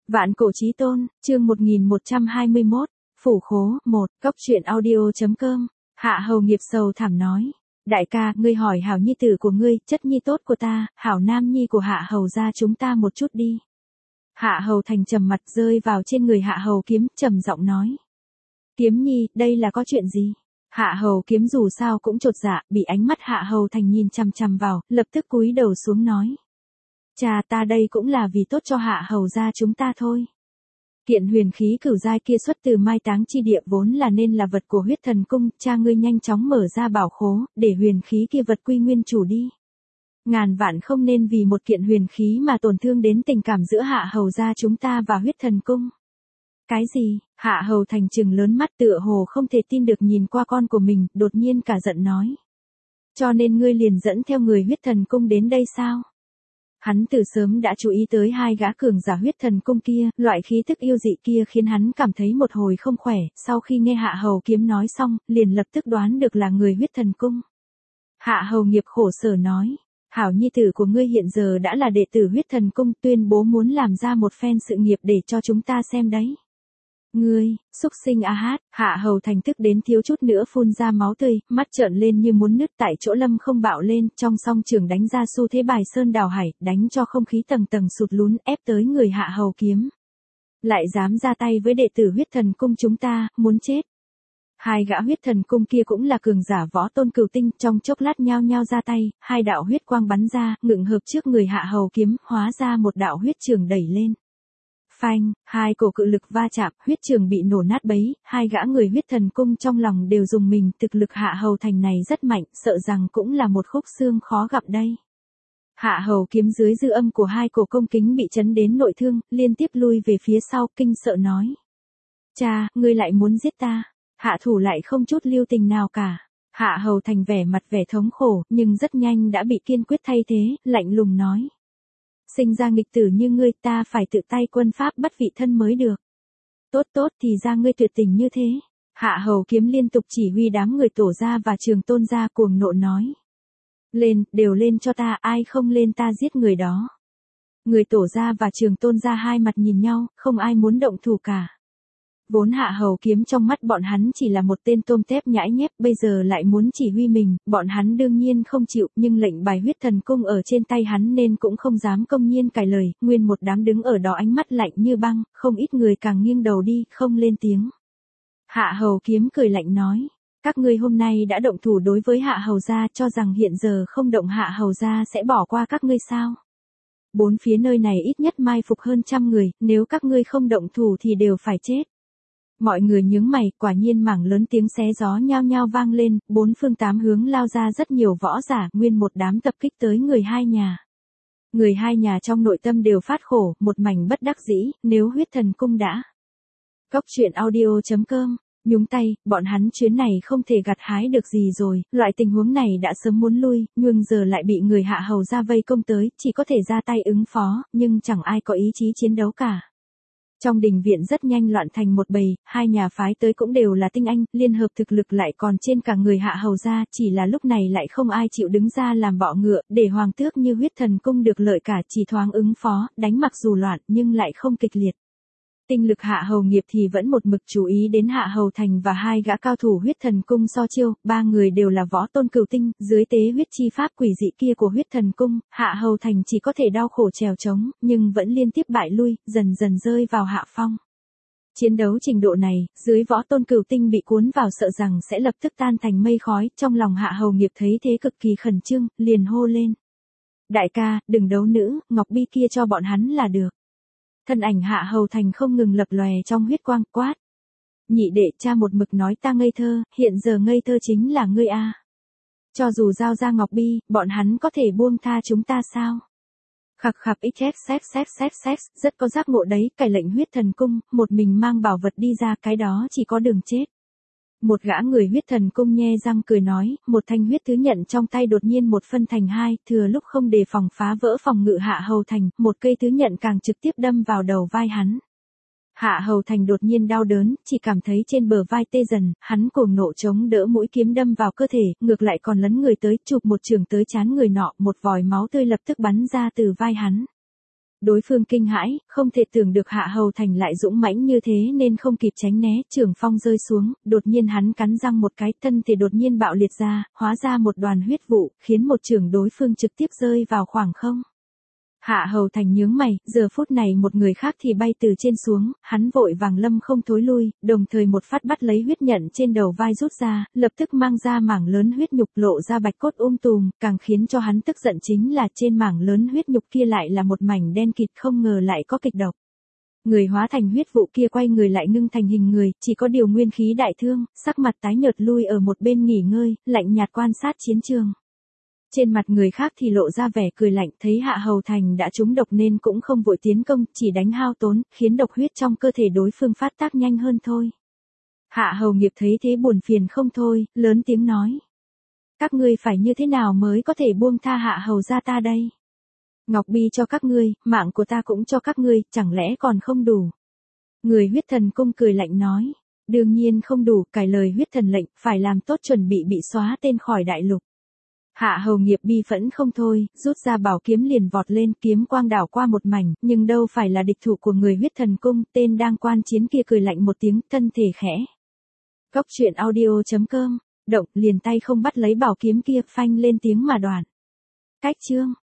Vạn cổ chí tôn, chương 1121, Phủ khố, 1, Cốc truyện audio.com, Hạ Hầu Nghiệp sầu thảm nói. Đại ca, ngươi hỏi hảo nhi tử của ngươi, chất nhi tốt của ta, hảo nam nhi của Hạ Hầu gia chúng ta một chút đi. Hạ Hầu Thành trầm mặt rơi vào trên người Hạ Hầu Kiếm, trầm giọng nói. Kiếm nhi, đây là có chuyện gì? Hạ Hầu Kiếm dù sao cũng chột dạ, bị ánh mắt Hạ Hầu Thành nhìn chằm chằm vào, lập tức cúi đầu xuống nói. Cha, ta đây cũng là vì tốt cho Hạ Hầu gia chúng ta thôi. Kiện huyền khí cửu giai kia xuất từ mai táng chi địa vốn là nên là vật của huyết thần cung, cha ngươi nhanh chóng mở ra bảo khố, để huyền khí kia vật quy nguyên chủ đi. Ngàn vạn không nên vì một kiện huyền khí mà tổn thương đến tình cảm giữa Hạ Hầu gia chúng ta và huyết thần cung. Cái gì? Hạ Hầu Thành trừng lớn mắt tựa hồ không thể tin được nhìn qua con của mình, đột nhiên cả giận nói. Cho nên ngươi liền dẫn theo người huyết thần cung đến đây sao? Hắn từ sớm đã chú ý tới hai gã cường giả huyết thần cung kia, loại khí tức yêu dị kia khiến hắn cảm thấy một hồi không khỏe, sau khi nghe Hạ Hầu Kiếm nói xong, liền lập tức đoán được là người huyết thần cung. Hạ Hầu Nghiệp khổ sở nói, hảo nhi tử của ngươi hiện giờ đã là đệ tử huyết thần cung, tuyên bố muốn làm ra một phen sự nghiệp để cho chúng ta xem đấy. Ngươi, xúc sinh a hát, Hạ Hầu Thành tức đến thiếu chút nữa phun ra máu tươi, mắt trợn lên như muốn nứt tại chỗ lâm không bạo lên, trong song trường đánh ra xu thế bài sơn đào hải, đánh cho không khí tầng tầng sụt lún ép tới người Hạ Hầu Kiếm. Lại dám ra tay với đệ tử huyết thần cung chúng ta, muốn chết. Hai gã huyết thần cung kia cũng là cường giả võ tôn cửu tinh, trong chốc lát nhao nhao ra tay, hai đạo huyết quang bắn ra, ngựng hợp trước người Hạ Hầu Kiếm, hóa ra một đạo huyết trường đẩy lên. Phanh, hai cổ cự lực va chạm, huyết trường bị nổ nát bấy, hai gã người huyết thần cung trong lòng đều dùng mình, thực lực Hạ Hầu Thành này rất mạnh, sợ rằng cũng là một khúc xương khó gặp đây. Hạ Hầu Kiếm dưới dư âm của hai cổ công kính bị chấn đến nội thương, liên tiếp lui về phía sau, kinh sợ nói. Cha, ngươi lại muốn giết ta, hạ thủ lại không chút lưu tình nào cả. Hạ Hầu Thành vẻ mặt vẻ thống khổ, nhưng rất nhanh đã bị kiên quyết thay thế, lạnh lùng nói. Sinh ra nghịch tử như ngươi ta phải tự tay quân pháp bắt vị thân mới được. Tốt tốt thì ra ngươi tuyệt tình như thế. Hạ Hầu Kiếm liên tục chỉ huy đám người Tổ gia và Trường Tôn gia cuồng nộ nói. Lên, đều lên cho ta, ai không lên ta giết người đó. Người Tổ gia và Trường Tôn gia hai mặt nhìn nhau, không ai muốn động thủ cả. Vốn Hạ Hầu Kiếm trong mắt bọn hắn chỉ là một tên tôm tép nhãi nhép, bây giờ lại muốn chỉ huy mình, bọn hắn đương nhiên không chịu, nhưng lệnh bài huyết thần cung ở trên tay hắn nên cũng không dám công nhiên cãi lời, nguyên một đám đứng ở đó ánh mắt lạnh như băng, không ít người càng nghiêng đầu đi, không lên tiếng. Hạ Hầu Kiếm cười lạnh nói, các ngươi hôm nay đã động thủ đối với Hạ Hầu gia, cho rằng hiện giờ không động Hạ Hầu gia sẽ bỏ qua các ngươi sao? Bốn phía nơi này ít nhất mai phục hơn 100 người, nếu các ngươi không động thủ thì đều phải chết. Mọi người nhướng mày, quả nhiên mảng lớn tiếng xé gió nhao nhao vang lên, bốn phương tám hướng lao ra rất nhiều võ giả, nguyên một đám tập kích tới người hai nhà. Người hai nhà trong nội tâm đều phát khổ, một mảnh bất đắc dĩ, nếu huyết thần cung đã. Cốc truyện audio.com, nhúng tay, bọn hắn chuyến này không thể gặt hái được gì rồi, loại tình huống này đã sớm muốn lui, nhưng giờ lại bị người Hạ Hầu gia vây công tới, chỉ có thể ra tay ứng phó, nhưng chẳng ai có ý chí chiến đấu cả. Trong đình viện rất nhanh loạn thành một bầy, hai nhà phái tới cũng đều là tinh anh, liên hợp thực lực lại còn trên cả người Hạ Hầu gia, chỉ là lúc này lại không ai chịu đứng ra làm bọ ngựa, để hoàng tước như huyết thần cung được lợi cả, chỉ thoáng ứng phó, đánh mặc dù loạn nhưng lại không kịch liệt. Tinh lực Hạ Hầu Nghiệp thì vẫn một mực chú ý đến Hạ Hầu Thành và hai gã cao thủ huyết thần cung so chiêu, ba người đều là võ tôn cửu tinh, dưới tế huyết chi pháp quỷ dị kia của huyết thần cung, Hạ Hầu Thành chỉ có thể đau khổ trèo trống, nhưng vẫn liên tiếp bại lui, dần dần rơi vào hạ phong. Chiến đấu trình độ này, dưới võ tôn cửu tinh bị cuốn vào sợ rằng sẽ lập tức tan thành mây khói, trong lòng Hạ Hầu Nghiệp thấy thế cực kỳ khẩn trương, liền hô lên. Đại ca, đừng đấu nữ, ngọc bi kia cho bọn hắn là được. Thân ảnh Hạ Hầu Thành không ngừng lập lòe trong huyết quang, quát. Nhị đệ, cha một mực nói ta ngây thơ, hiện giờ ngây thơ chính là ngươi a. Cho dù giao ra ngọc bi, bọn hắn có thể buông tha chúng ta sao? Khặc khặc xx, rất có giác ngộ đấy, cải lệnh huyết thần cung, một mình mang bảo vật đi ra, cái đó chỉ có đường chết. Một gã người huyết thần cung nhe răng cười nói, một thanh huyết thứ nhận trong tay đột nhiên một phân thành hai, thừa lúc không đề phòng phá vỡ phòng ngự Hạ Hầu Thành, một cây thứ nhận càng trực tiếp đâm vào đầu vai hắn. Hạ Hầu Thành đột nhiên đau đớn, chỉ cảm thấy trên bờ vai tê dần, hắn cuồng nộ chống đỡ mũi kiếm đâm vào cơ thể, ngược lại còn lấn người tới, chụp một chưởng tới trán người nọ, một vòi máu tươi lập tức bắn ra từ vai hắn. Đối phương kinh hãi, không thể tưởng được Hạ Hầu Thành lại dũng mãnh như thế nên không kịp tránh né, trường phong rơi xuống, đột nhiên hắn cắn răng một cái, thân thể đột nhiên bạo liệt ra, hóa ra một đoàn huyết vụ, khiến một trường đối phương trực tiếp rơi vào khoảng không. Hạ Hầu Thành nhướng mày, giờ phút này một người khác thì bay từ trên xuống, hắn vội vàng lâm không thối lui, đồng thời một phát bắt lấy huyết nhận trên đầu vai rút ra, lập tức mang ra mảng lớn huyết nhục lộ ra bạch cốt tùm, càng khiến cho hắn tức giận chính là trên mảng lớn huyết nhục kia lại là một mảnh đen kịt, không ngờ lại có kịch độc. Người hóa thành huyết vụ kia quay người lại ngưng thành hình người, chỉ có điều nguyên khí đại thương, sắc mặt tái nhợt lui ở một bên nghỉ ngơi, lạnh nhạt quan sát chiến trường. Trên mặt người khác thì lộ ra vẻ cười lạnh, thấy Hạ Hầu Thành đã trúng độc nên cũng không vội tiến công, chỉ đánh hao tốn, khiến độc huyết trong cơ thể đối phương phát tác nhanh hơn thôi. Hạ Hầu Nghiệp thấy thế buồn phiền không thôi, lớn tiếng nói. Các ngươi phải như thế nào mới có thể buông tha Hạ Hầu gia ta đây? Ngọc Bi cho các ngươi, mạng của ta cũng cho các ngươi, chẳng lẽ còn không đủ? Người huyết thần cung cười lạnh nói. Đương nhiên không đủ, cải lời huyết thần lệnh, phải làm tốt chuẩn bị xóa tên khỏi đại lục. Hạ Hầu Nghiệp bi phẫn không thôi, rút ra bảo kiếm liền vọt lên, kiếm quang đảo qua một mảnh, nhưng đâu phải là địch thủ của người huyết thần cung, tên đang quan chiến kia cười lạnh một tiếng, thân thể khẽ. Góc truyện audio.com, động, liền tay không bắt lấy bảo kiếm kia, phanh lên tiếng mà đoạn. Cách chương.